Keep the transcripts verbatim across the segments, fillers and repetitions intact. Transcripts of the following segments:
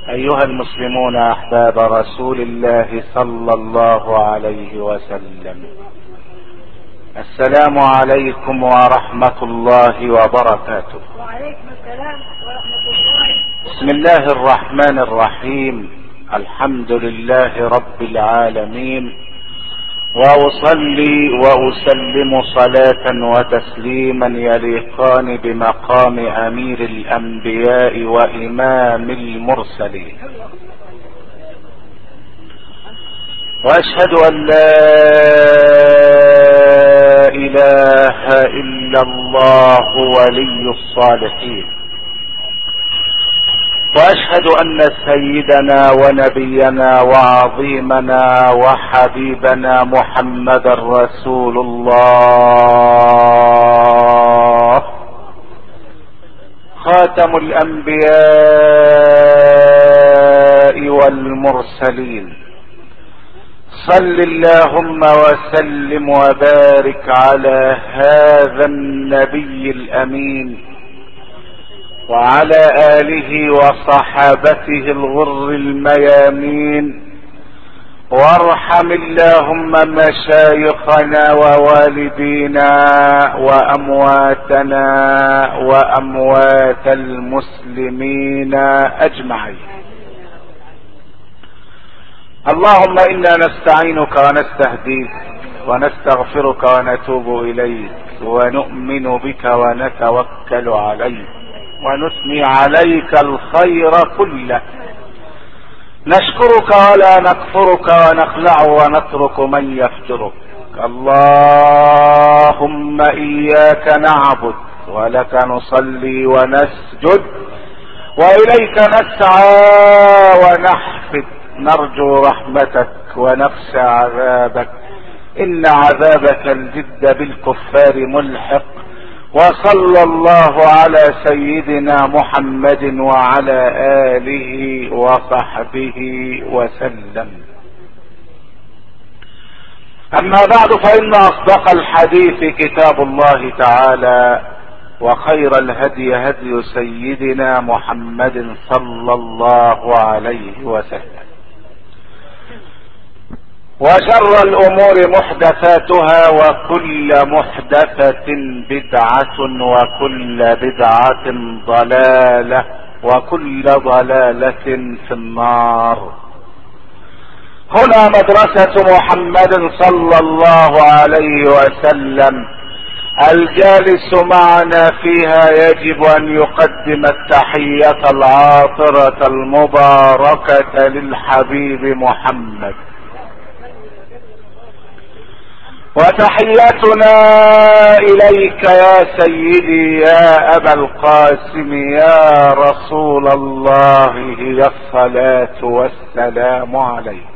ايها المسلمون احباب رسول الله صلى الله عليه وسلم، السلام عليكم ورحمة الله وبركاته. وعليكم السلام ورحمة الله. بسم الله الرحمن الرحيم، الحمد لله رب العالمين، واصلي واسلم صلاة وتسليما يليقان بمقام امير الانبياء وامام المرسلين، واشهد ان لا اله الا الله ولي الصالحين، واشهد ان سيدنا ونبينا وعظيمنا وحبيبنا محمدا رسول الله، خاتم الانبياء والمرسلين. صل اللهم وسلم وبارك على هذا النبي الامين وعلى آله وصحابته الغر الميامين، وارحم اللهم مشايخنا ووالدينا وأمواتنا وأموات المسلمين أجمعين. اللهم إنا نستعينك ونستهديك ونستغفرك ونتوب إليك ونؤمن بك ونتوكل عليك ونثني عليك الخير كله، نشكرك ولا نكفرك ونخلع ونترك من يفجرك. اللهم إياك نعبد ولك نصلي ونسجد وإليك نسعى ونحفد، نرجو رحمتك ونخشى عذابك، إن عذابك الجد بالكفار ملحق. وصلى الله على سيدنا محمد وعلى آله وصحبه وسلم. أما بعد، فإن أصدق الحديث كتاب الله تعالى، وخير الهدي هدي سيدنا محمد صلى الله عليه وسلم، وشر الامور محدثاتها، وكل محدثة بدعة، وكل بدعة ضلالة، وكل ضلالة في النار. هنا مدرسة محمد صلى الله عليه وسلم، الجالس معنا فيها يجب ان يقدم التحية العاطرة المباركة للحبيب محمد، وتحياتنا اليك يا سيدي يا ابا القاسم يا رسول الله، هي الصلاة والسلام عليك.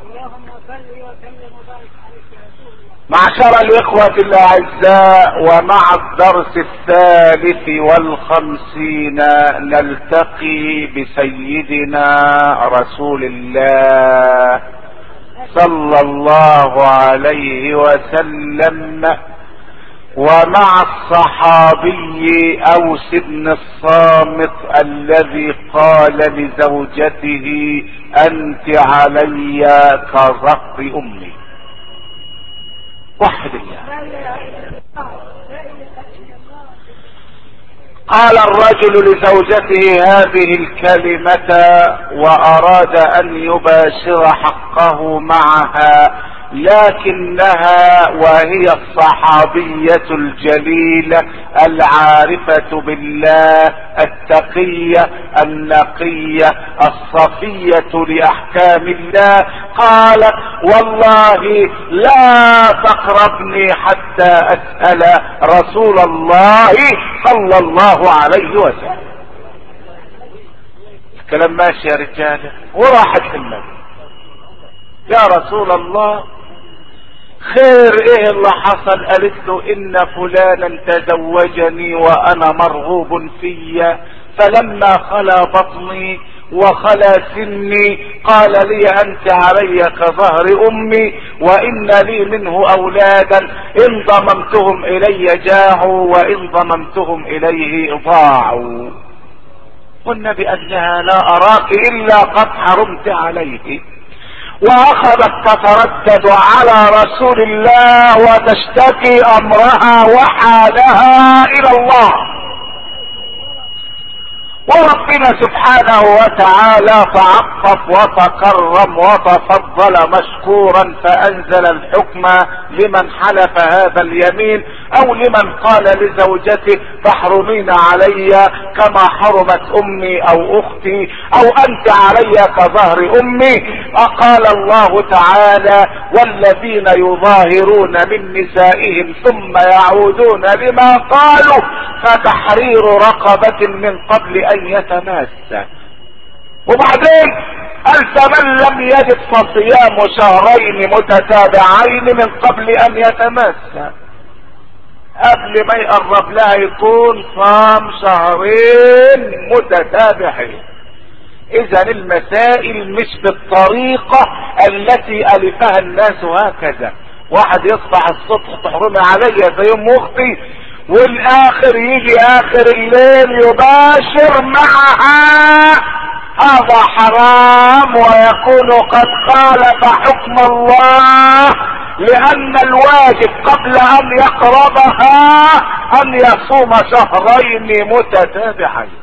معشر الاخوة الاعزاء، ومع الدرس الثالث والخمسين نلتقي بسيدنا رسول الله صلى الله عليه وسلم، ومع الصحابي اوس بن الصامت الذي قال لزوجته: انت علي كظهر امي. وحد الله. قال الرجل لزوجته هذه الكلمة واراد ان يباشر حقه معها، لكنها وهي الصحابية الجليلة العارفة بالله التقية النقية الصفية لأحكام الله، قالت: والله لا تقربني حتى أسأل رسول الله صلى الله عليه وسلم. الكلام ماشي يا رجالة، وراحت النبي: يا رسول الله، خير ايه اللي حصل؟ قالت له: ان فلانا تزوجني وانا مرغوب فيا، فلما خلا بطني وخلا سني قال لي: انت علي كظهر امي، وان لي منه اولادا ان ضممتهم الي جاعوا وان ضممتهم اليه ضاعوا. والنبي قال لها لا اراك الا قد حرمت عليه، واخذت تتردد على رسول الله وتشتكي امرها وحالها الى الله. وربنا سبحانه وتعالى تعطف وتكرم وتفضل مشكورا فانزل الحكم لمن حلف هذا اليمين او لمن قال لزوجته تحرمين علي كما حرمت امي او اختي او انت علي كظهر امي. فقال الله تعالى والذين يظاهرون من نسائهم ثم يعودون لما قالوا فتحرير رقبة من قبل ان يتماسا. وبعدين قال فمن لم يجد فصيام شهرين متتابعين من قبل ان يتماسا. قبل ما يقرب لها يكون صام شهرين متتابعين. اذا المسائل مش بالطريقة التي الفها الناس هكذا، واحد يصبح الصبح تحرمي علي زي ام اختي والاخر يجي اخر الليل يباشر معها، هذا حرام ويكون قد خالف حكم الله، لان الواجب قبل ان يقربها ان يصوم شهرين متتابعين.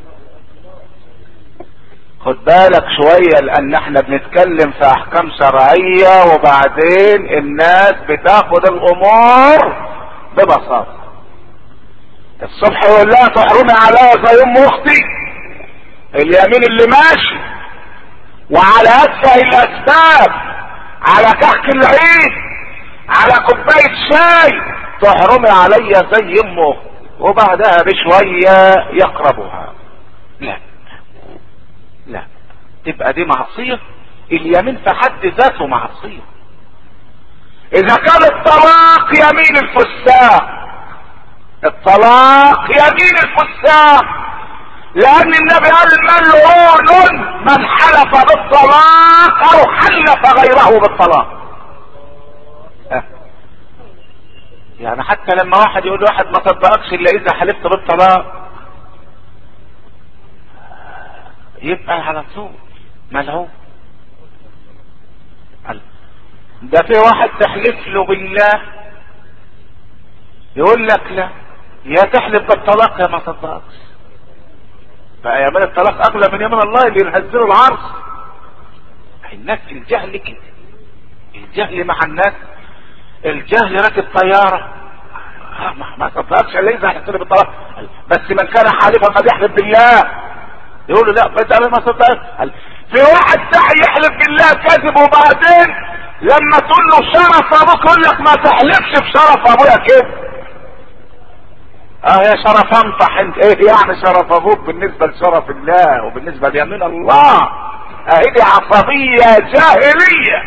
خد بالك شوية لان احنا بنتكلم في احكام شرعية وبعدين الناس بتاخد الامور ببساطة. الصبح يقول لها تحرمي عليا زي ام اختي، اليمين اللي ماشي وعلى ادفع الاسباب، على كحك العيد، على كوباية شاي، تحرمي عليا زي ام اختي، وبعدها بشوية يقربها. لا لا، تبقى دي معصية. اليمين في حد ذاته معصية. اذا كان الطلاق يمين الفساق، الطلاق يمين الفساق، لان النبي قال ملعون من حلف بالطلاق او حلف غيره بالطلاق. أه. يعني حتى لما واحد يقول واحد ما صدقكش الا اذا حلفت بالطلاق يبقى على طول ملعون. ده في واحد تحلف له بالله يقول لك لا، يا تحلف بالطلاق يا ما صدقكش. بقى يمين الطلاق اغلى من يمين الله اللي ينزلوا العرض. الناس الجهل كده، الجهل مع الناس، الجهل راكب طياره ما صدقكش الا اذا حلفت بالطلاق. بس من كان حالفا قد يحلف بالله يقول له لا بس انا ما صدقت. في واحد داعي يحلف بالله كذب وبعدين لما تقول له شرف ابوك يقول لك ما تحلفش بشرف ابويا كده. اه يا شرف انطح انت، ايه يعني شرف ابوك بالنسبة لشرف الله وبالنسبة ليمين الله؟ اهي دي عصبية جاهلية.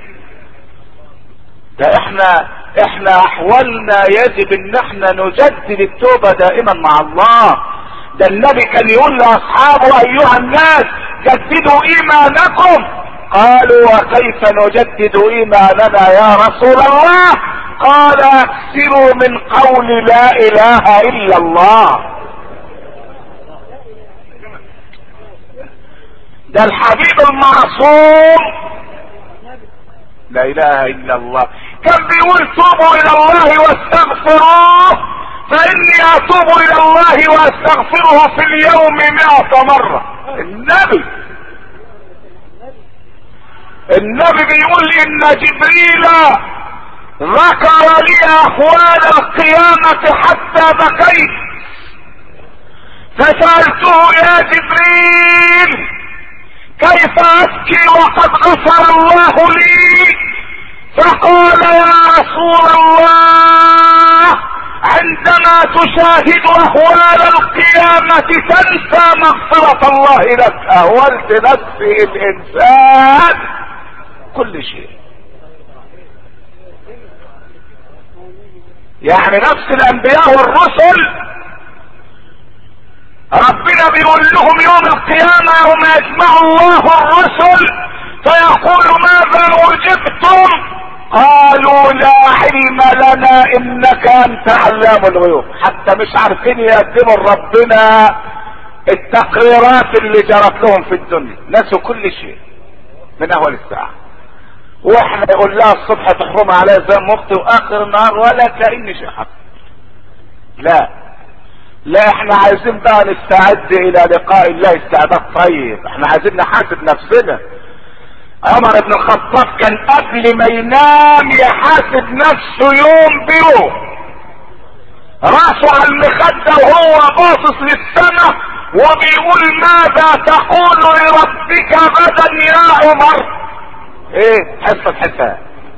ده احنا احنا احوالنا يجب ان احنا نجدد التوبة دائما مع الله. ده النبي كان يقول لاصحابه ايها الناس جددوا ايمانكم. قالوا وكيف نجدد ايماننا يا رسول الله؟ قال اكثروا من قول لا اله الا الله. ده الحبيب المعصوم لا اله الا الله كان بيقول توبوا الى الله واستغفروه فاني اتوب الى الله واستغفره في اليوم مئة مرة. النبي النبي بيقول ان جبريل ذكر لي احوال القيامة حتى بكيت فسألته يا جبريل كيف ابكي وقد غفر الله لي؟ فقال يا رسول الله عندما تشاهد احوال القيامة تنسى مغفرة الله لك. اهولت نفسي الانسان كل شيء. يعني نفس الانبياء والرسل ربنا بيقول لهم يوم القيامة يوم يجمع الله الرسل فيقول ماذا اجبتم؟ قالوا لا علم لنا انك انت علام الغيوب. حتى مش عارفين يقدموا ربنا التقريرات اللي جرت لهم في الدنيا، نسوا كل شيء من اول الساعة. واحنا يقول لها الصبح تحرم عليها زي مختي واخر النهار ولا كأن شيء حصل. لا لا، احنا عايزين بقى نستعد الى لقاء الله استعداد طيب. احنا عايزين نحاسب نفسنا. عمر بن الخطاب كان قبل ما ينام يحاسب نفسه يوم بيوم، راسه على المخدة وهو باصص للسماء وبيقول ماذا تقول لربك غدا يا عمر. ايه حصة حساب،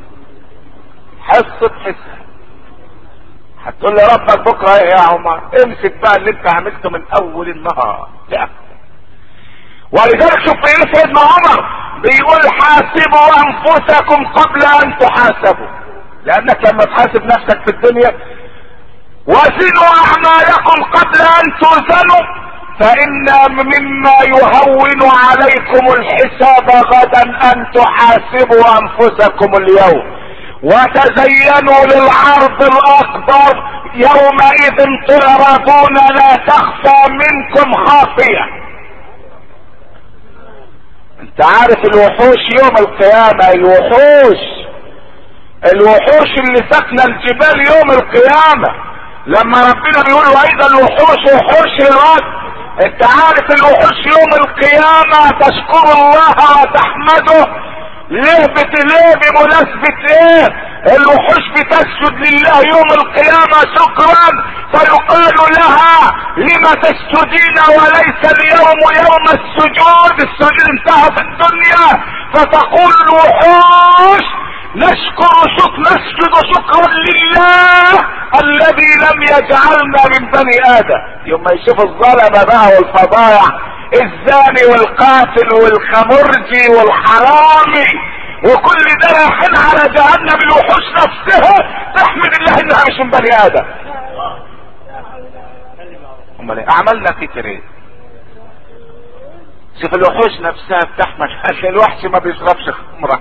حصة حساب. هتقول لي ربك بكرة ايه يا عمر؟ امسك بقى اللي انت عملته من اول النهار. لا، ولذلك شوف ايه سيدنا عمر بيقول حاسبوا انفسكم قبل ان تحاسبوا، لانك لما تحاسب نفسك في الدنيا وزنوا اعمالكم قبل ان توزنوا، فان مما يهون عليكم الحساب غدا ان تحاسبوا انفسكم اليوم، وتزينوا للعرض الاكبر يومئذ تعرضون لا تخفى منكم خافية. انت عارف الوحوش يوم القيامة، الوحوش الوحوش اللي سكنة الجبال يوم القيامة لما ربنا بيقول واذا الوحوش حشرت، انت عارف الوحوش يوم القيامة تشكر الله وتحمده. ليه بتليه؟ بمناسبة ايه؟ الوحوش بتسجد لله يوم القيامة شكرا، فيقال لها لما تسجدين وليس اليوم يوم السجود، السجود انتهى في الدنيا. فتقول الوحوش نشكر شكر نسجد شكرا لله الذي لم يجعلنا من بني ادم. يوم ما يشوف الظلمة بقى والفضايع، الزاني والقاتل والخمرجي والحرامي وكل ده رايحين على جهنم، الوحوش نفسها تحمد الله انها مش من بني ادم. امال ايه اعمالنا كتير ايه؟ شوف الوحوش نفسها بتحمد. الوحش ما بيشربش خمره،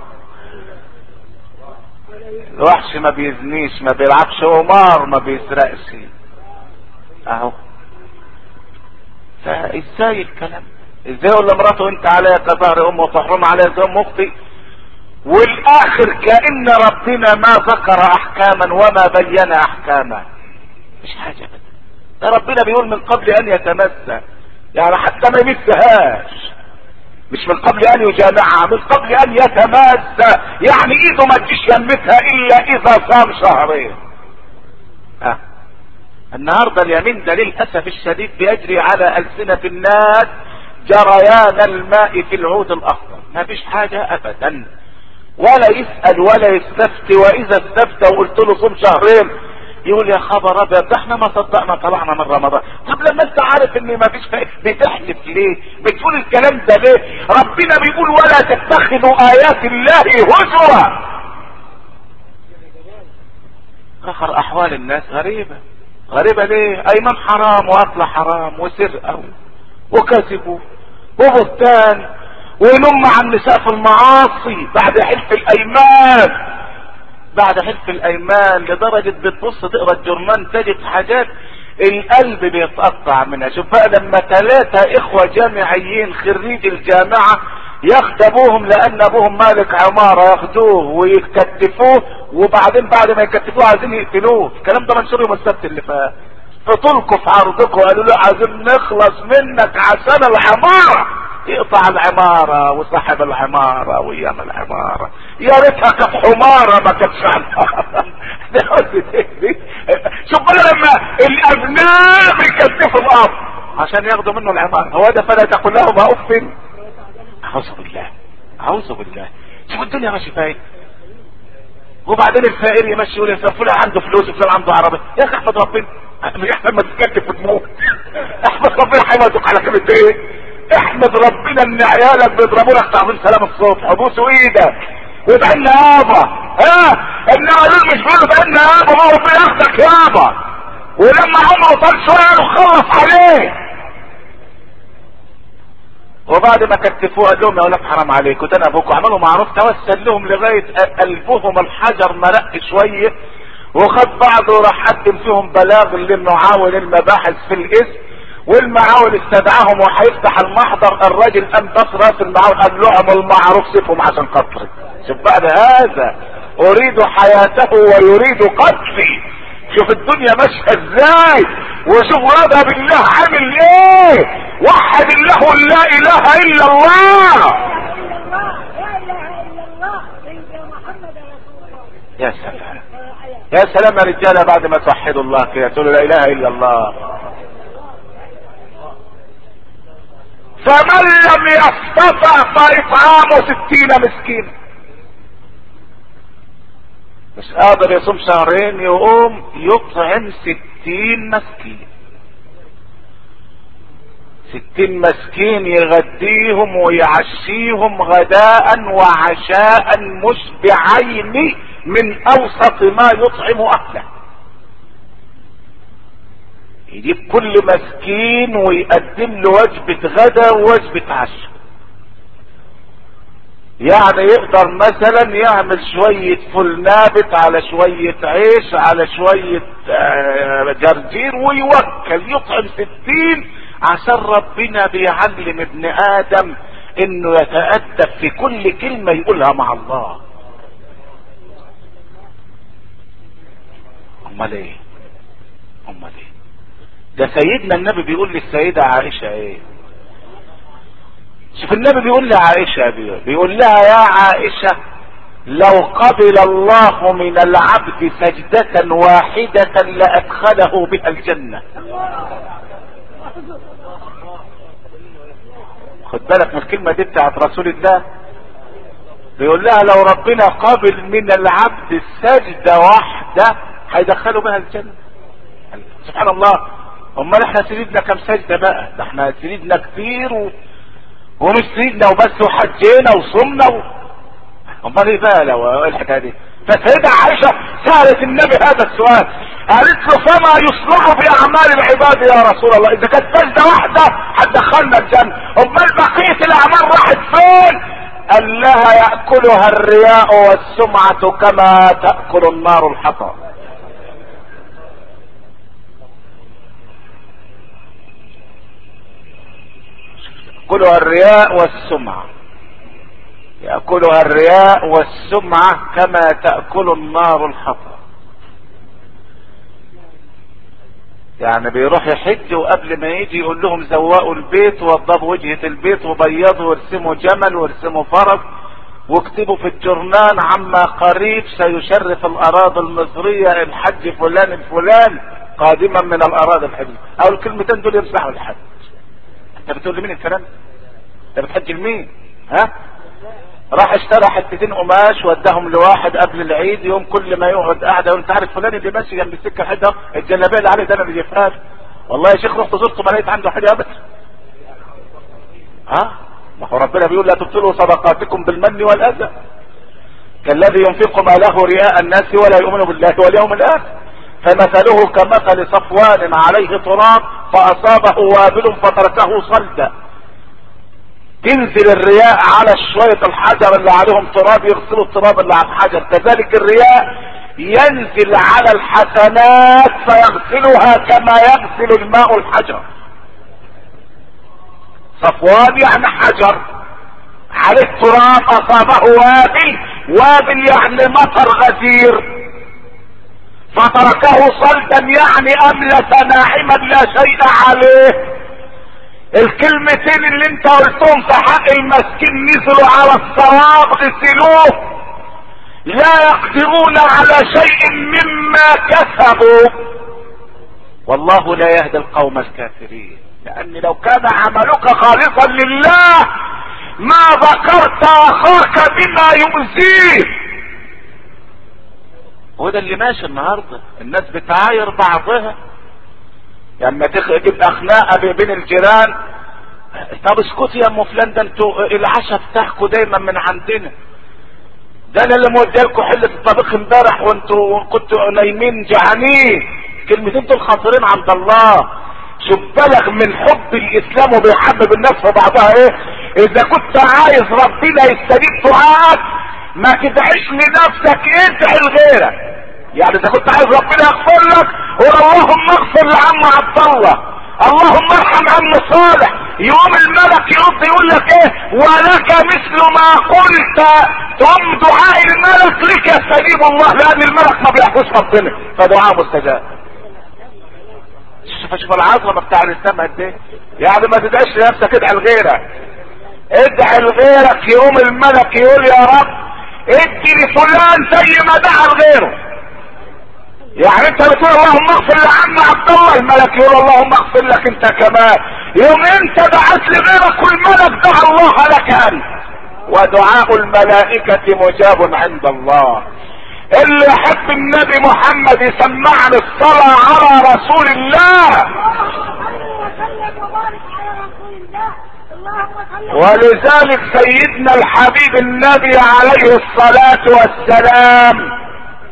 الوحش ما بيزنيش، ما بيلعبش قمار، ما بيسرقش اهو. فازاي الكلام؟ ازاي يقول لمراته انت عليا كظهر امه وتحرم عليا زي ام اختي، والاخر كأن ربنا ما ذكر احكاما وما بين احكاما. مش حاجة بدا. ده ربنا بيقول من قبل ان يتمسى، يعني حتى ما يمسهاش، مش من قبل ان يجامعها، من قبل ان يتماسى، يعني ايده ما تجيش يمسها الا اذا صام شهرين. اه النهارده اليمين ده للاسف الشديد بيجري على السنة الناس جريان الماء في العود الاخضر، ما فيش حاجة ابدا، ولا يسأل ولا يستفتي. واذا استفتى وقلت له صوم شهرين يقول يا خبر ابيض ده احنا ما صدقنا طلعنا من رمضان. طب لما انت عارف ان ما فيش فائده بتحلف ليه؟ بتقول الكلام ده ليه؟ ربنا بيقول ولا تتخذوا ايات الله هزوا. اخر احوال الناس غريبة غريبة ليه؟ ايمان حرام واكل حرام وسرقة وكذب وبهتان ونم مع النساء في المعاصي بعد حلف الايمان، بعد حلف الايمان لدرجة بتبص تقرا الجرنان تجد حاجات القلب بيتقطع منها. شوف بقى لما ثلاثة اخوة جامعيين خريج الجامعة يخدموهم لان ابوهم مالك عمارة، ياخدوه ويكتفوه وبعدين بعد ما يكتفوه عايزين يقتلوه. الكلام ده منشور يوم السبت اللي فات. فطلقوا في عرضكم وقالوا له عايزين نخلص منك عشان العمارة. يقطع العمارة وصاحب العمارة وايام العمارة يا ريتها كانت حمارة ما كانتش عمارة. شوف بقى لما الابناء بيكتفوا الارض عشان ياخدوا منه العمارة، هو ده فلا تقول لهم اف. اعوذ بالله اعوذ بالله. شوف الدنيا ماشي فايق، وبعدين الفقير يمشي يقول يا فلان عنده فلوس وفلان عنده عربية. يا اخي احمد ربنا، مش احسن ما تتكتف وتموت. احمد ربنا هيموتك على كلمة ايه؟ احمد ربنا ان عيالك بيضربوا لك تعظيم سلام الصبح وبوسوا ايدك وادعي لنا يابا. ها انما دول مش بيقولوا ادعي لنا يابا، ما هو بياخدك يابا، ولما عمره طال شويه قالوا خلص عليه. وبعد ما كتفوه قال لهم يا ولاد حرام عليكم ده انا ابوكم، عملوا معروف توسل لهم لغايه قلبهم الحجر مرق شويه، وخد بعضه وراح قدم فيهم بلاغ للمعاون المباحث في الاسم، والمعاول استدعاهم وهيفتح المحضر، الراجل قام بص راس المعاول قال لهم المعروف سيفهم عشان قتلي. شوف بعد هذا اريد حياته ويريد قتلي. شوف الدنيا ماشيه ازاي، وشوف رضا بالله عامل ايه. وحد الله لا اله الا الله. يا سلام يا سلام يا رجاله، بعد ما توحدوا الله كده تقولوا لا اله الا الله. فمن لم يستطع فاطعام ستين مسكين. مش قادر يصوم شهرين يقوم يطعم ستين مسكين. ستين مسكين يغديهم ويعشيهم غداء وعشاء مشبعين من اوسط ما يطعم اهله. يجيب كل مسكين ويقدم له وجبة غدا ووجبة عشاء. يعني يقدر مثلا يعمل شوية فول نابت على شوية عيش على شوية جرجير ويوكل يطعم ستين، عشان ربنا بيعلم ابن ادم انه يتأدب في كل كلمة يقولها مع الله. امال ايه امال ايه ده سيدنا النبي بيقول للسيدة عائشة ايه؟ شوف النبي بيقول لعائشة، بيقول لها يا عائشة لو قبل الله من العبد سجدة واحدة لأدخله بها الجنة. خد بالك من الكلمة دي بتاعت رسول الله. بيقول لها لو ربنا قبل من العبد سجدة واحدة هيدخله بها الجنة. سبحان الله. امال احنا سيدنا كم سجدة بقى؟ ده احنا سيدنا كتير و... ومش سيدنا وبس وحجينا وصمنا و... امال ايه بقى لو الحكايه دي؟ فسيدة عائشة سألت النبي هذا السؤال، قالت له فما يصلح في اعمال العباد يا رسول الله؟ اذا كانت سجدة واحدة هتدخلنا الجنة، امال بقية الاعمال راحت فين؟ قال لها يأكلها الرياء والسمعة كما تأكل النار الحطب. يأكلها الرياء والسمعة، يأكلها الرياء والسمعة كما تأكل النار الحطب. يعني بيروح يحج وقبل ما يجي يقول لهم زوقوا البيت ووضبوا وجهة البيت وبيضوا وارسموا جمل وارسموا فرس واكتبوا في الجرنان عما قريب سيشرف الأراضي المصرية الحج فلان الفلان قادما من الأراضي الحج. أو الكلمتين دول يمسحوا الحج. انت بتقول لمين الكلام؟ انت بتحج لمين؟ ها؟ راح اشترى حتتين قماش وداهم لواحد قبل العيد، يوم كل ما يقعد قاعده وانت عارف فلان اللي ماشي جنب السكه حده الجلابيه اللي عليه ده انا اللي جبتها. والله يا شيخ رحت زرته ما لقيت عنده حاجه ابدا. ها؟ ما هو ربنا بيقول لا تبطلوا صدقاتكم بالمن والاذى كالذي ينفق ماله رياء الناس ولا يؤمن بالله واليوم الاخر فمثله كمثل صفوان عليه تراب فاصابه وابل فتركه صلدا. تنزل الرياء على شوية الحجر اللي عليهم تراب يغسلوا التراب اللي على الحجر، كذلك الرياء ينزل على الحسنات فيغسلها كما يغسل الماء الحجر. صفوان يعني حجر عليه تراب اصابه وابل، وابل يعني مطر غزير فتركه صلدا يعني املس ناعما لا شيء عليه. الكلمتين اللي انت قلتهم في حق المسكين نزلوا على الصواب غسلوه، لا يقدرون على شيء مما كسبوا. والله لا يهدي القوم الكافرين، لان لو كان عملك خالصا لله ما ذكرت اخاك بما يؤذيه. وده اللي ماشي النهارده، الناس بتعاير بعضها لما تبقى خناقه بين الجيران. طب اسكتي يا ام فلان، ده انتوا العشاء بتاعكم دايما من عندنا، ده انا اللي موديلكم حله الطبيخ امبارح وانتوا كنتوا نايمين جعانين. كلمتين دول خطيرين عند الله. شوف بلغ من حب الاسلام وبيحبب الناس في بعضها ايه. اذا كنت عايز ربنا يستجيب دعائك ما تدعيش لنفسك، ادعي لغيرك. يعني اذا كنت عايز ربنا يغفر لك قول اللهم اغفر لعم عبد الله، اللهم ارحم عم صالح، يوم الملك يرد يقول لك ايه؟ ولك مثل ما قلت. تقوم دعاء الملك لك يستجيب الله، لان الملك ما بيحفظ ربنا، فدعاء مستجاب. شوف شوف العظمه بتاع الاسلام قد ايه. يعني ما تدعيش لنفسك، ادعي لغيرك. ادعي لغيرك يوم الملك يقول يا رب ادي لفلان زي ما دعا لغيره. يعني انت بتقول اللهم اغفر لعم عبد الله، الملك يقول اللهم اغفر لك انت كمان. يوم انت دعت لغيرك والملك دعا الله لك انت، ودعاء الملائكة مجاب عند الله. اللي يحب النبي محمد يسمعنا الصلاة على رسول الله. ولذلك سيدنا الحبيب النبي عليه الصلاة والسلام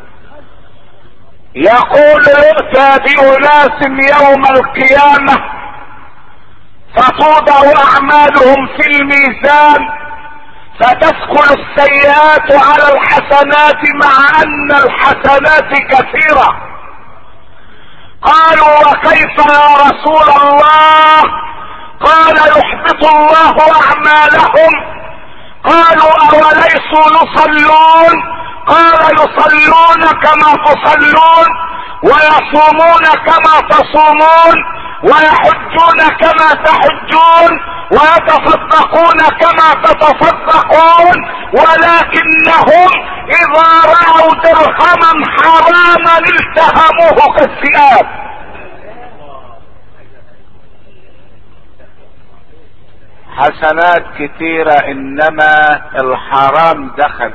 يقول يؤتى بأناس يوم القيامة فتوضع أعمالهم في الميزان فتثقل السيئات على الحسنات مع أن الحسنات كثيرة. قالوا وكيف يا رسول الله؟ قال يحبط الله أعمالهم. قالوا أوليسوا يصلون؟ قال يصلون كما تصلون، ويصومون كما تصومون، ويحجون كما تحجون، ويتصدقون كما تتصدقون، ولكنهم اذا رأوا درهما حراما التهموه كالذئاب. حسنات كثيرة انما الحرام دخل.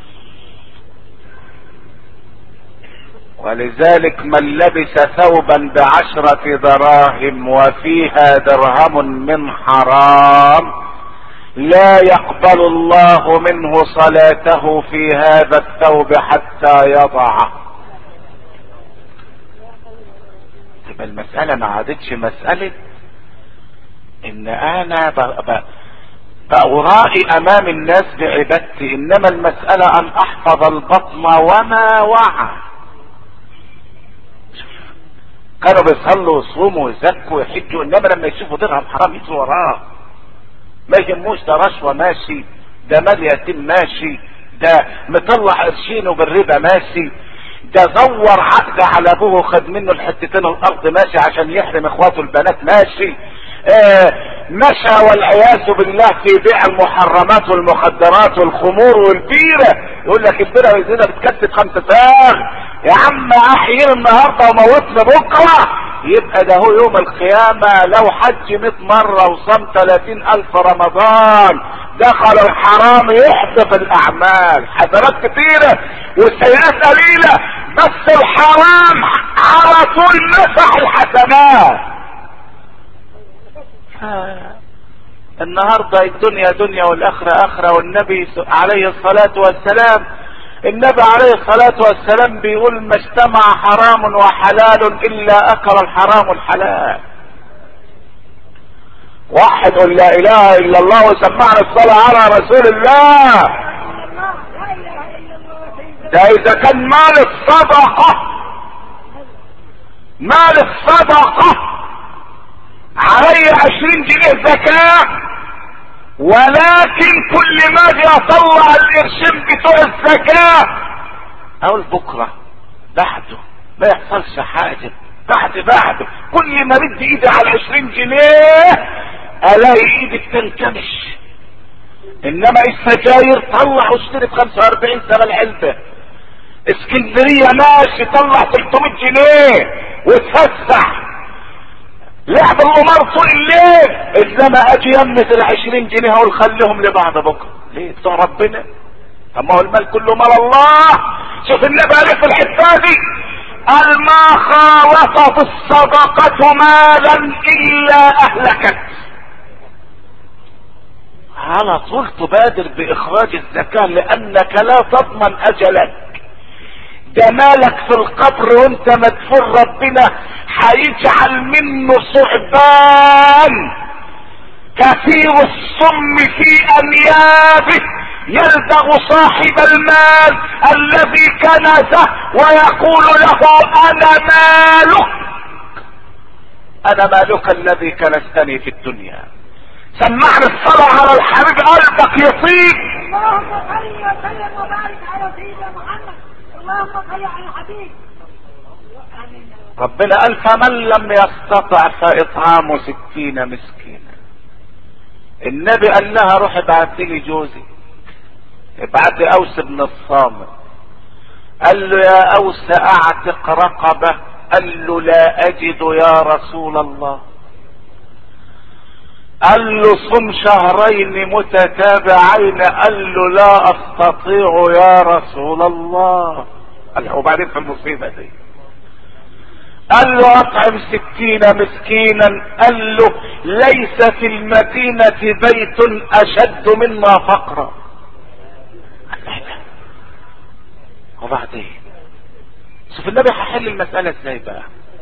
ولذلك من لبس ثوبا بعشرة دراهم وفيها درهم من حرام لا يقبل الله منه صلاته في هذا الثوب حتى يضعه. تبقى المسألة ما عادتش مسألة ان انا بأرائي امام الناس بعبادتي، انما المسألة ان احفظ البطن وما وعى. كانوا بيصلوا ويصوموا ويزكوا ويحجوا، انما لما يشوفوا درهم حرام يجروا وراه. ما يهموش ده رشوه ماشي، ده مال يتيم ماشي، ده مطلع قرشينه بالربا ماشي، ده زور عقد على ابوه خد منه الحتتين الارض ماشي عشان يحرم اخواته البنات ماشي. آه مشى والعياذ بالله في بيع المحرمات والمخدرات والخمور والبيره. يقول لك البيره والزنا بتكسب خمسة ساغ. يا عم احيينا النهارده وموتنا بكره. يبقى ده هو يوم القيامه لو حج مئة مره وصام ثلاثين الف رمضان دخل الحرام يحبط الاعمال. حسنات كتيره والسيئات قليله، بس الحرام على طول مسح الحسنات. النهارده الدنيا دنيا والاخره اخره، والنبي عليه الصلاه والسلام النبي عليه الصلاه والسلام بيقول ما اجتمع حرام وحلال الا اكل الحرام الحلال. واحد قل لا اله الا الله وسمعنا الصلاه على رسول الله. ده اذا كان مال الصدقه، مال الصدقه علي عشرين جنيه زكاة، ولكن كل ما اجي اطلع القرشين بتوع الزكاة اقول بكرة بعده ما يحصلش حاجة، بعد بعده كل ما بدي ايدي على عشرين جنيه الاقي ايدي بتنكمش. انما السجاير طلع واشتري بخمسة واربعين سنة العلبة. اسكندرية ماشي طلع ثلاثمائة جنيه وتفسح. لعب القمار طول الليل. انما اجي يمس العشرين جنيه اقول خليهم لبعض بكره. ليه؟ بتوع ربنا. طب ما هو المال كله مال الله. شوف النبي قال في الحته دي قال ما خالطت الصدقه مالا الا اهلكت. على طول تبادر باخراج الزكاه لانك لا تضمن اجلك. ده مالك في القبر وانت مدفون ربنا هيجعل منه ثعبان كثير السم في انيابه يلدغ صاحب المال الذي كنزه ويقول له انا مالك انا مالك الذي كنستني في الدنيا. سمعني الصلاة على الحبيب قلبك يطيب. اللهم صل وسلم وبارك على سيدنا محمد. اللهم صل على الحبيب. ربنا قال فمن لم يستطع فاطعام ستين مسكينا. النبي قال لها روح ابعت لي جوزي، ابعت لي اوس بن الصامت. قال له يا اوس اعتق رقبه. قال له لا اجد يا رسول الله. قال له صم شهرين متتابعين. قال له لا استطيع يا رسول الله. قال له وبعدين في المصيبه دي قال له اطعم ستين مسكينا. قال له ليس في المدينة بيت اشد منا فقرا. وبعدين شوف النبي هيحل المسألة ازاي بقى.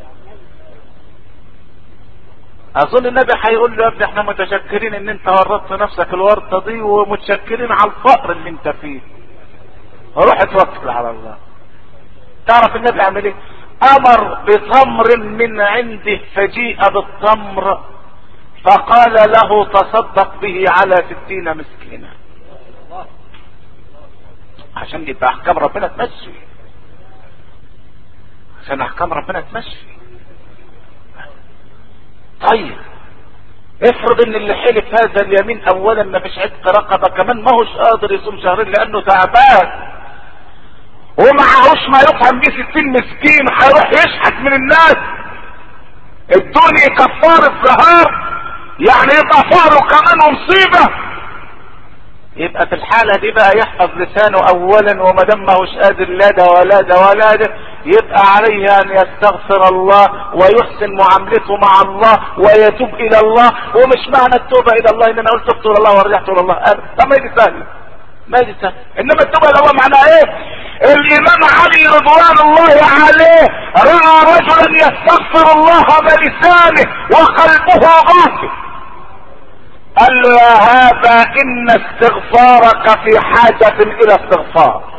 اظن النبي هيقول له يا ابني احنا متشكرين ان انت ورطت نفسك الورطة دي ومتشكرين على الفقر اللي انت فيه، روح اتوكل على الله. تعرف النبي عمل ايه؟ امر بتمر من عنده فجيء بالتمر فقال له تصدق به على ستين مسكينا، عشان يبقى احكام ربنا تمشي، عشان احكام ربنا تمشي. طيب افرض ان اللي حلف هذا اليمين اولا ما فيش عتق رقبه، كمان ما هوش قادر يصوم شهرين لانه تعبان ومعهوش ما يطعم بيه ستين مسكين، هيروح يشحت من الناس الدنيا كفار الزهار، يعني يبقى فقره كمان ومصيبه. يبقى في الحالة دي بقى يحفظ لسانه اولا، وما دام ما هوش قادر لا ده ولا ده ولا ده يبقى عليه ان يستغفر الله ويحسن معاملته مع الله ويتوب الى الله. ومش معنى التوبة الى الله ان انا قلت تبت الى الله ورجعت الى الله ابدا، طب ما دي سهلة، ما دي سهلة. انما التوبة الى الله معناها ايه؟ الامام علي رضوان الله عليه رأى رجلا يستغفر الله بلسانه وقلبه غافل، قال له يا هذا ان استغفارك في حاجة الى استغفار.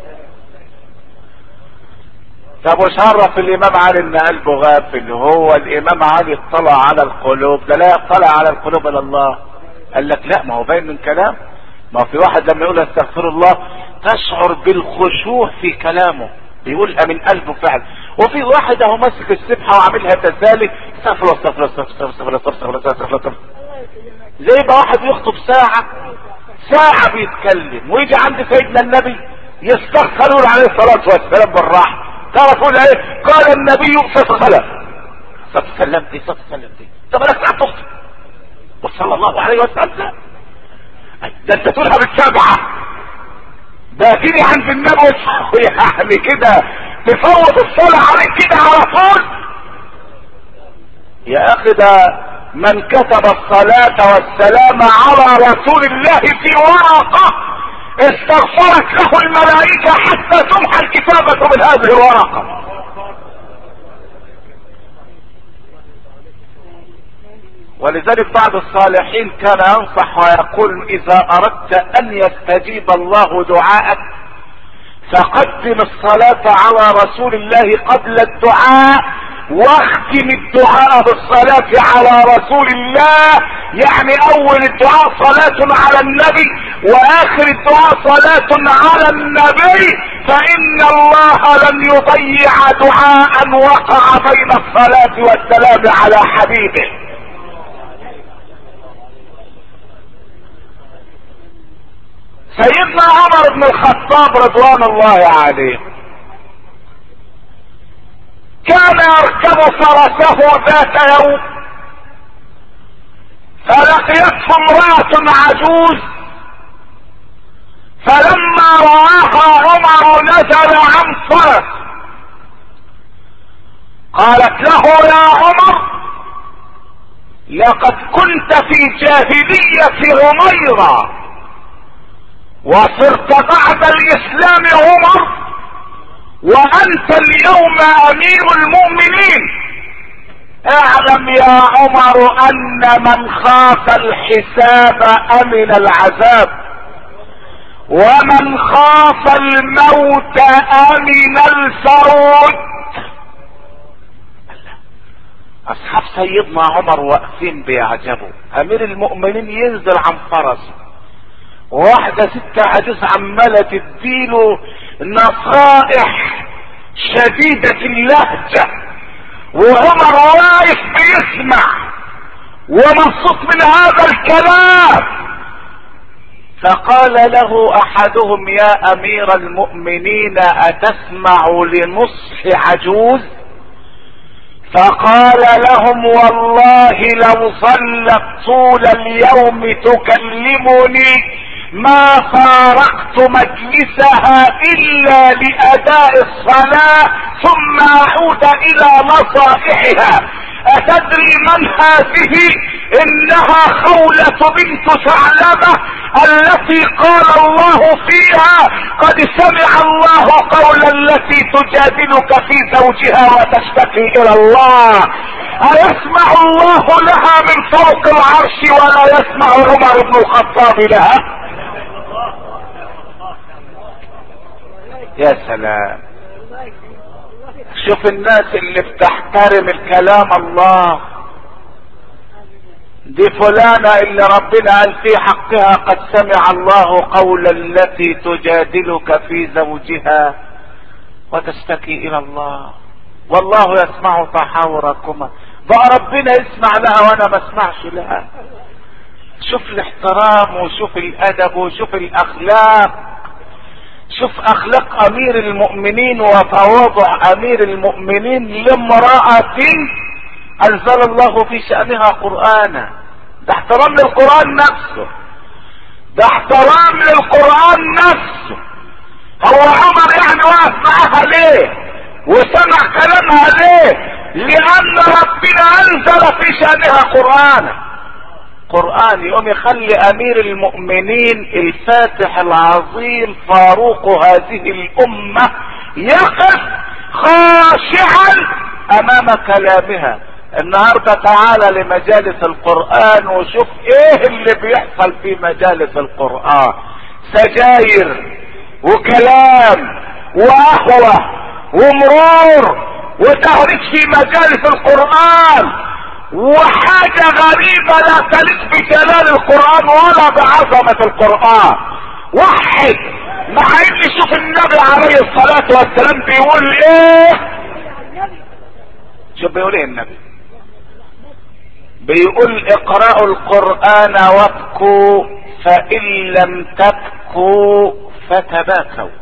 طب وشرف الامام علي ان قلبه غافل؟ هو الامام علي اطلع على القلوب؟ ده لا يطلع على القلوب الا الله. قال لك لا، ما هو باين من كلام، ما في واحد لما يقول استغفر الله تشعر بالخشوع في كلامه، بيقولها من قلبه فعلا. وفي واحد اهو ماسك السبحه وعاملها تسالي استغفر الله استغفر الله استغفر الله استغفر الله استغفر الله، زي ما واحد يخطب ساعه ساعه بيتكلم ويجي عند سيدنا النبي يستغفرون عليه الصلاه والسلام بالراحه. تعرفون ايه؟ قال النبي صلى الله عليه وسلم دي صلى الله عليه وسلم دي طب انا ساعه تخطب وصلى الله عليه وسلم، ده انت تقولها بالسبعه، ده تيجي عند النبي يعني كده تفوت الصلاة عليك كده على طول. يا اخي ده من كتب الصلاة والسلام على رسول الله في ورقة استغفرت له الملائكة حتى تمحى الكتابة من هذه الورقة. ولذلك بعض الصالحين كان ينصح ويقول اذا اردت ان يستجيب الله دعاءك فقدم الصلاة على رسول الله قبل الدعاء، واختم الدعاء بالصلاة على رسول الله. يعني اول الدعاء صلاة على النبي واخر الدعاء صلاة على النبي، فان الله لن يضيع دعاء وقع بين الصلاة والسلام على حبيبه. سيدنا عمر بن الخطاب رضوان الله عليه كان يركب فرسه ذات يوم فلقيته امرأة عجوز، فلما رآها عمر نزل عن فرس، قالت له يا عمر لقد كنت في جاهلية غميرة وصرت بعد الاسلام عمر وانت اليوم امير المؤمنين. اعلم يا عمر ان من خاف الحساب امن العذاب، ومن خاف الموت امن الفوت. اصحاب سيدنا عمر واقفين بيعجبوا، امير المؤمنين ينزل عن فرسه، واحدة ست عجوز عمالة تديله نصائح شديدة اللهجة، وعمر واقف بيسمع ومبسوط من هذا الكلام. فقال له احدهم يا امير المؤمنين اتسمع لنصح عجوز؟ فقال لهم والله لو ظلت طول اليوم تكلمني ما فارقت مجلسها الا لاداء الصلاة ثم اعود الى نصائحها. اتدري من هذه؟ انها خولة بنت ثعلبة التي قال الله فيها قد سمع الله قول التي تجادلك في زوجها وتشتكي الى الله. ايسمع الله لها من فوق العرش ولا يسمع عمر بن الخطاب لها؟ يا سلام، شوف الناس اللي بتحترم الكلام الله. دي فلانة اللي ربنا قال في حقها قد سمع الله قول التي تجادلك في زوجها وتشتكي الى الله والله يسمع تحاوركما. بقى ربنا يسمع لها وانا ما اسمعش لها؟ شوف الاحترام وشوف الادب وشوف الاخلاق. شوف اخلاق امير المؤمنين وتواضع امير المؤمنين لامرأة انزل الله في شأنها قرآنا. ده احترام للقرآن نفسه، ده احترام للقرآن نفسه. هو عمر يعني واقف معاها ليه وسمع كلامها ليه؟ لان ربنا انزل في شأنها قرآنا. قرآن يقوم يخلي امير المؤمنين الفاتح العظيم فاروق هذه الامة يقف خاشعا امام كلامها. النهاردة تعالى لمجالس القرآن وشوف ايه اللي بيحصل في مجالس القرآن. سجاير وكلام وقهوة ومرور وتهريج في مجالس القرآن، وحاجة غريبة لا تليق بجلال القرآن ولا بعظمة القرآن. وحد مع ان شوف النبي عليه الصلاة والسلام بيقول ايه. شوف بيقول ايه النبي؟ بيقول اقرأوا القرآن وابكوا فإن لم تبكوا فتباكوا.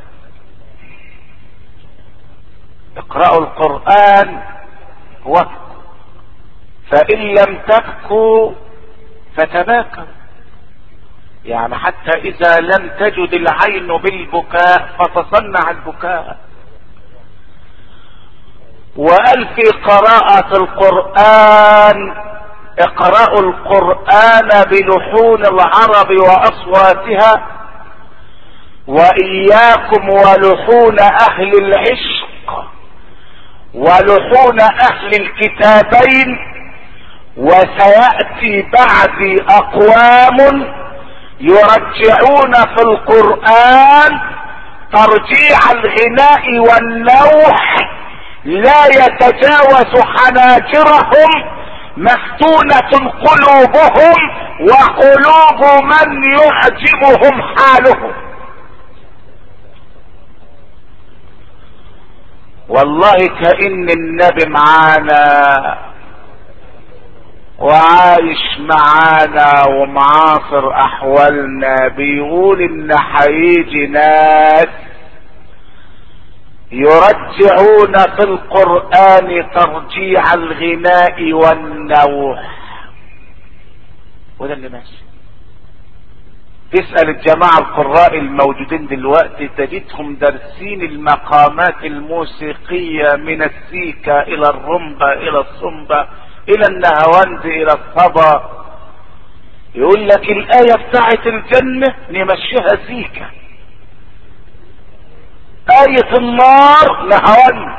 اقرأوا القرآن وابكوا فإن لم تبكوا فتباكوا. يعني حتى إذا لم تجد العين بالبكاء فتصنع البكاء. وقال في قراءة القرآن اقرأوا القرآن بلحون العرب وأصواتها وإياكم ولحون أهل العشق ولحون أهل الكتابين. وسيأتي بعدي أقوام يرجعون في القرآن ترجيع الغناء والنوح لا يتجاوز حناجرهم مفتونة قلوبهم وقلوب من يعجبهم حالهم. والله كأن النبي معانا وعايش معانا ومعاصر احوالنا، بيقول ان هيجي ناس يرجعون في القرآن ترجيع الغناء والنوح. وده اللي ماشي. تسأل الجماعة القراء الموجودين دلوقتي تجدهم دارسين المقامات الموسيقية من السيكا الى الرمبة الى الصنبة الى النهواند الى الصبا. يقول لك الآية بتاعت الجنة نمشيها سيكا، آية النار نهواند.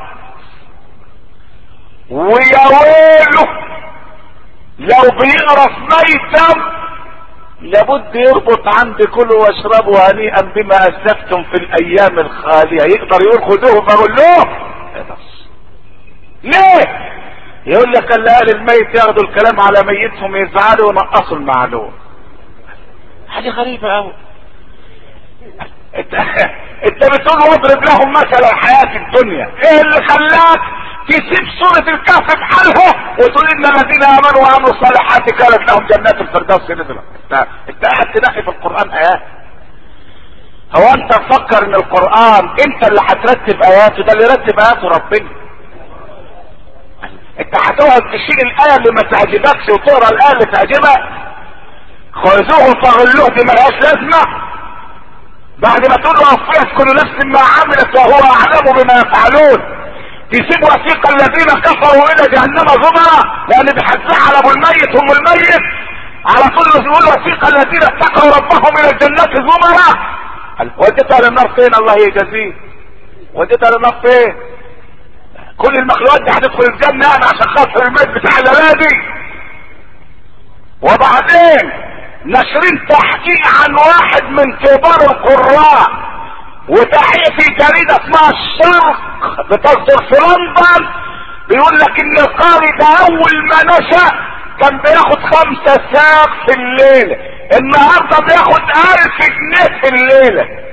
ويا ويله لو بيقرف ميتا لابد يربط عند كلوا واشربوا هنيئا بما اسلفتم في الايام الخالية. يقدر يقول خذوه بقول له ليه؟ يقول لك اللي قال الميت ياخدوا الكلام على ميتهم يزعلوا ونقصوا المعلوم. حاجة غريبة قوي. انت انت بتقول واضرب لهم مثل الحياة الدنيا. ايه اللي خلاك تسيب سورة الكهف بحالها وتقول ان الذين امنوا وعملوا الصالحات كانت لهم جنات الفردوس نزلا؟ انت انت قاعد تنقي في القرآن ايات. هو انت تفكر ان القرآن انت اللي هترتب اياته؟ ده اللي رتب اياته ربنا. انت هتقعد تشيل الايه اللي ما تعجبكش وتقرا الايه اللي تعجبك؟ خذوه فغلوه دي ملهاش لازمه. بعد ما تقول له وفيت كل نفس ما عملت وهو اعلم بما يفعلون، تسيب وثيق الذين كفروا الى جهنم زمرا، لان بيحزها على ابو الميت هم الميت. على طول يقول وثيق الذين اتقوا ربهم الى الجنات زمرا. وديتها للنار فين؟ الله يجازيه. وديتها للنار فين؟ كل المخلوقات دي هتدخل الجنة يعني عشان خاطر الميت بتاع الولادي. وبعدين نشرين تحقيق عن واحد من كبار القراء وتحقيق في جريدة اسمها الشرق بتصدر في لندن، بيقول لك ان القارئ ده اول ما نشأ كان بياخد خمسة ساق في الليلة، النهارده بياخد الف جنيه في الليلة.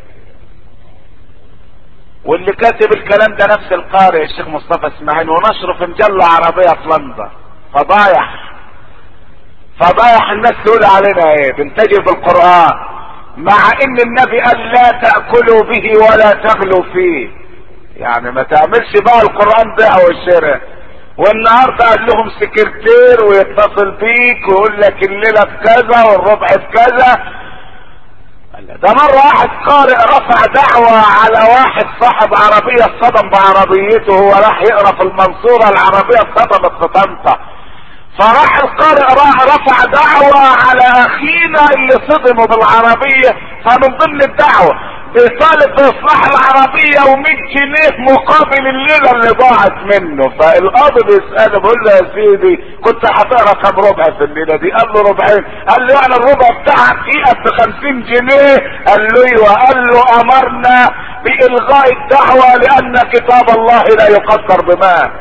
واللي كاتب الكلام ده نفس القارئ الشيخ مصطفى اسماعيل، ونشره في مجلة عربية في لندن. فضايح فضايح الناس تقول علينا ايه؟ بنتجه بالقرآن، مع ان النبي قال لا تأكلوا به ولا تغلوا فيه. يعني ما تعملش بقى القرآن بيع وشراء. والنهارده قال لهم سكرتير ويتصل بيك ويقول لك الليلة بكذا والربع بكذا. ده مرة واحد قارئ رفع دعوة على واحد صاحب عربية اصطدم بعربيته، هو راح يقرا في المنصورة العربية اصطدمت في طنطا، فراح القارئ رفع دعوة على اخينا اللي صدموا بالعربية. فمن ضمن الدعوة بيطالب باصلاح العربية ومية جنيه مقابل الليلة اللي ضاعت منه. فالقاضي بيسأله بيقول له يا سيدي كنت هتقرا كام ربع في الليلة دي؟ قال له ربعين. قال له يعني الربع بتاعك يقف بخمسين جنيه؟ قال له ايوه. قال له امرنا بالغاء الدعوة لان كتاب الله لا يقدر بمال.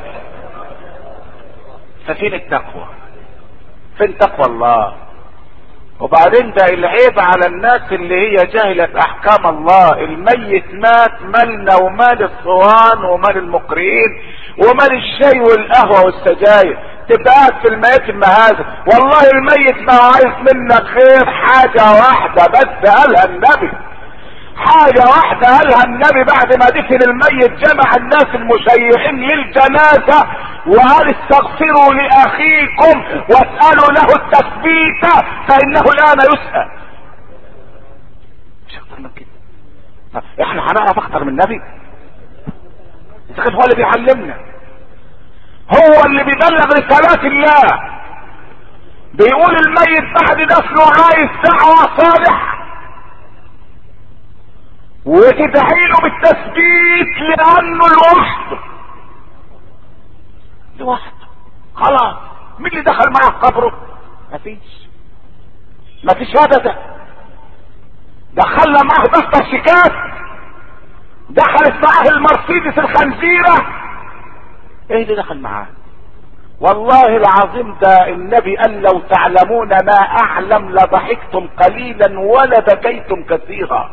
ففين التقوى؟ فين تقوى الله؟ وبعدين ده العيب على الناس اللي هي جهلت احكام الله. الميت مات، مالنا ومال الصوان ومال المقرئين ومال الشاي والقهوة والسجاير. تبقى قاعد في الميت هذا. والله الميت ما عايز منك غير حاجة واحدة بس قالها النبي، حاجة واحدة قالها النبي بعد ما دفن الميت. جمع الناس المشيعين للجنازة وقال استغفروا لاخيكم واسألوا له التثبيت فانه الان يسأل. مش اكتر من كده. احنا هنعرف اكتر من النبي؟ اذا كان هو اللي بيعلمنا، هو اللي بيبلغ رسالات الله، بيقول الميت بعد دفنه عايز دعوة صالح وتدعي له بالتثبيت لانه لوحده لوحده خلاص. مين اللي دخل معاه في قبره؟ مفيش مفيش ابدا. دخلنا معاه دفتر شيكات، دخلت معاه المرسيدس الخنزيرة. ايه اللي دخل معاه؟ والله العظيم ده النبي قال لو تعلمون ما اعلم لضحكتم قليلا ولبكيتم كثيرا.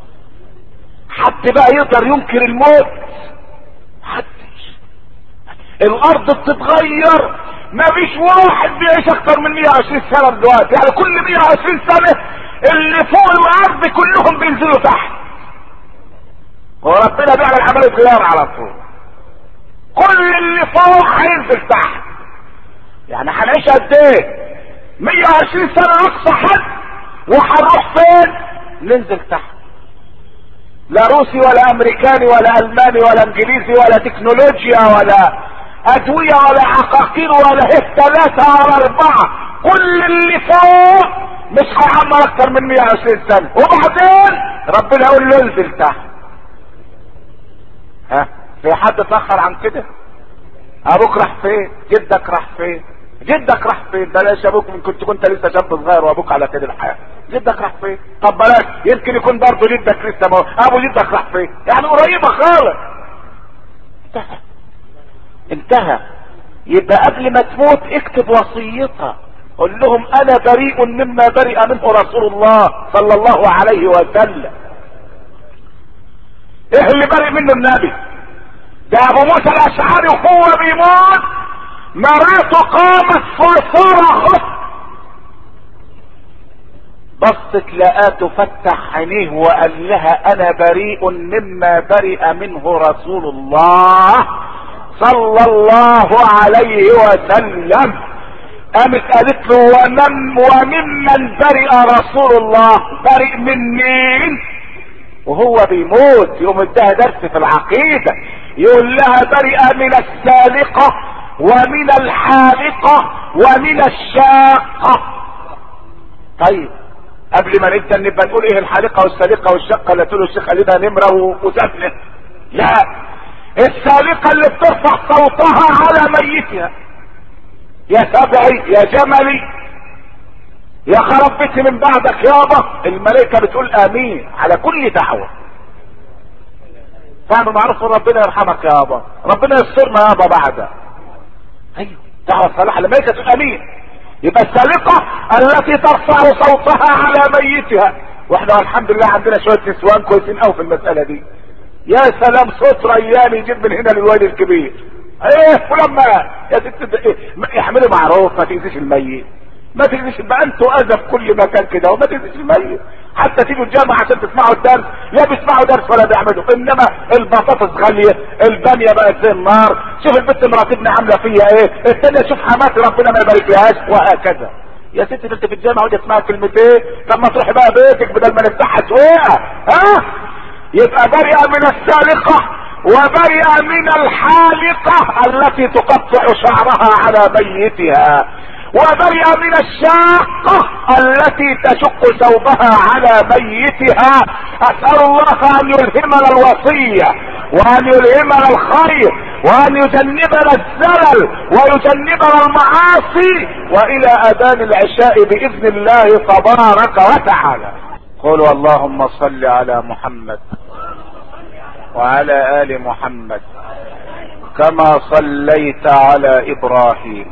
حد بقى يقدر ينكر الموت؟ حدش. الارض بتتغير، ما فيش واحد بيعيش اكتر من مية وعشرين سنة دلوقتي. يعني كل مية وعشرين سنة اللي فوق الارض كلهم بينزلوا تحت، وربنا بيعمل عملية غيار على طول. كل اللي فوق هينزل تحت. يعني هنعيش قد ايه؟ مية وعشرين سنة اقصى حد، وهنروح فين؟ ننزل تحت. لا روسي ولا امريكاني ولا الماني ولا انجليزي ولا تكنولوجيا ولا ادوية ولا عقاقير ولا هيك ثلاثة ولا اربعة. كل اللي فوق مش هيعمر اكتر من مية وعشرين سنة، وبعدين ربنا يقول له انزل تحت. ها في حد اتاخر عن كده؟ ابوك راح فين؟ جدك راح فين؟ جدك راح فين؟ بلاش ابوك، من كنت كنت لسه شاب صغير وابوك على كده الحياه. جدك راح فين؟ طب بلاش، يمكن يكون برضه جدك لسه ما ابو جدك راح فين؟ يعني قريبه خالص. انتهى انتهى. يبقى قبل ما تموت اكتب وصيتها، قل لهم انا بريء مما برئ منه رسول الله صلى الله عليه وسلم. ايه اللي برئ منه النبي؟ ده ابو موسى الاشعري وهو بيموت مريته قامت صرصورة خط، بصت لقاته فتح عينيه وقال لها انا بريء مما برئ منه رسول الله صلى الله عليه وسلم. قامت قالت له ومن وممن برئ رسول الله؟ برئ من مين؟ وهو بيموت يقوم اداها درس في العقيدة، يقول لها برئ من السالقة ومن الحالقة ومن الشاقة. طيب قبل ما نبدا نبقى نقول ايه الحالقة والسالقة والشاقة اللي تقولوا الشيخ قالبها نمرة وسفلة؟ لا، السالقة اللي بترفع صوتها على ميتها، يا سبعي يا جملي يا خرب بيتي من بعدك يابا، الملائكة بتقول امين على كل دعوة. فاهم معروف ربنا يرحمك يابا، ربنا يسترنا يابا بعد. ايوه دعوة صالحة الملائكة تقول امين. يبقى السالقة التي ترفع صوتها على ميتها، واحنا الحمد لله عندنا شوية نسوان كويسين قوي في المسألة دي. يا سلام صوت ريان يجيب من هنا للوادي الكبير. ايه ولما يا ست ايه يحملوا معروف، ما تأذيش الميت، ما تأذيش بقى، انتوا اذى في كل مكان كده وما تأذيش الميت. حتى تيجوا الجامعة عشان تسمعوا الدرس لا بيسمعوا درس ولا بيعملوا، انما البطاطس غالية، البامية بقت زي النار، شوف البنت مرات ابني عاملة فيها ايه، الثانية شوف حماتي ربنا ما يبارك لهاش، وهكذا. يا ستي انت في الجامعة ودي اسمها كلمتين، لما تروحي بقى بيتك بدل ما نفتحها سويقة. ها يبقى برئ من السالقة وبرئ من الحالقة التي تقطع شعرها على ميتها، وبرئ من الشاقة التي تشق ثوبها على ميتها. اسأل الله ان يلهمنا الوصية وان يلهمنا الخير وان يجنبنا الزلل ويجنبنا المعاصي، والى اذان العشاء باذن الله تبارك وتعالى. قولوا اللهم صل على محمد وعلى ال محمد كما صليت على ابراهيم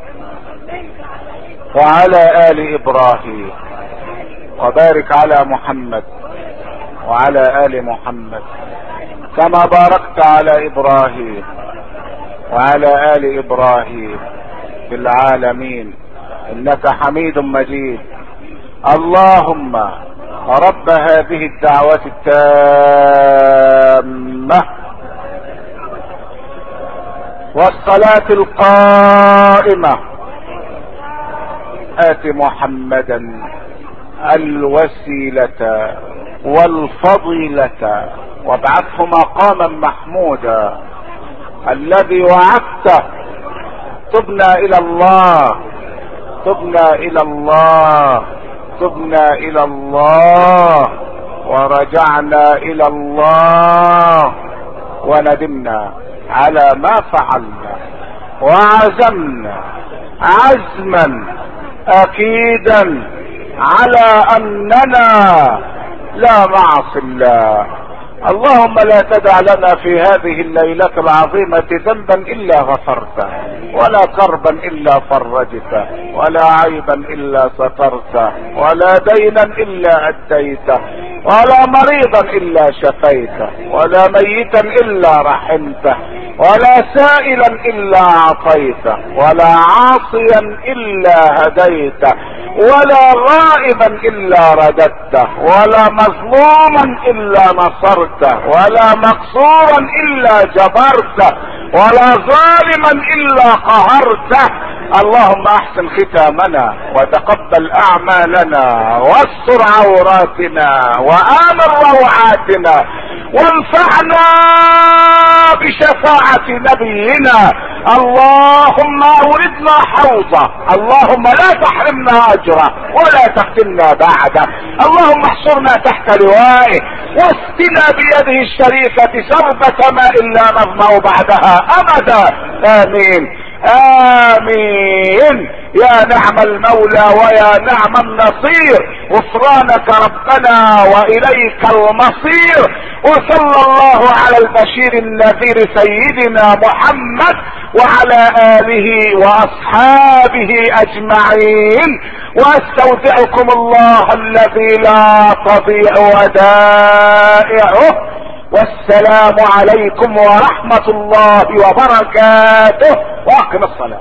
وعلى ال ابراهيم، وبارك على محمد وعلى ال محمد كما باركت على ابراهيم وعلى ال ابراهيم في العالمين انك حميد مجيد. اللهم رب هذه الدعوة التامة والصلاة القائمة آت محمدا الوسيلة والفضيلة وابعثه مقاما محمودا الذي وعدته. تبنا الى الله تبنا الى الله تبنا الى الله ورجعنا الى الله وندمنا على ما فعلنا وعزمنا عزما اكيدا على اننا لا نعصي الله. اللهم لا تدع لنا في هذه الليلة العظيمة ذنبا الا غفرته، ولا كربا الا فرجته، ولا عيبا الا سترته، ولا دينا الا اديته، ولا مريضا الا شفيته، ولا ميتا الا رحمته، ولا سائلا الا اعطيته، ولا عاصيا الا هديته، ولا غائبا الا رددته، ولا مظلوما الا نصرته، ولا مقصورا الا جبرته، ولا ظالما الا قهرته. اللهم احسن ختامنا وتقبل اعمالنا واستر عوراتنا وامن روعاتنا وانفعنا بشفاعة نبينا. اللهم اوردنا حوضه، اللهم لا تحرمنا اجره ولا تفتنا بعده. اللهم احشرنا تحت لوائه واسقنا بيده الشريفة شربة ماء لا نظمأ بعدها ابدا. امين امين. يا نعم المولى ويا نعم النصير. غفرانك ربنا واليك المصير. وصلى الله على البشير النذير سيدنا محمد وعلى اله واصحابه اجمعين. واستودعكم الله الذي لا تضيع ودائعه. والسلام عليكم ورحمة الله وبركاته. واقم الصلاة.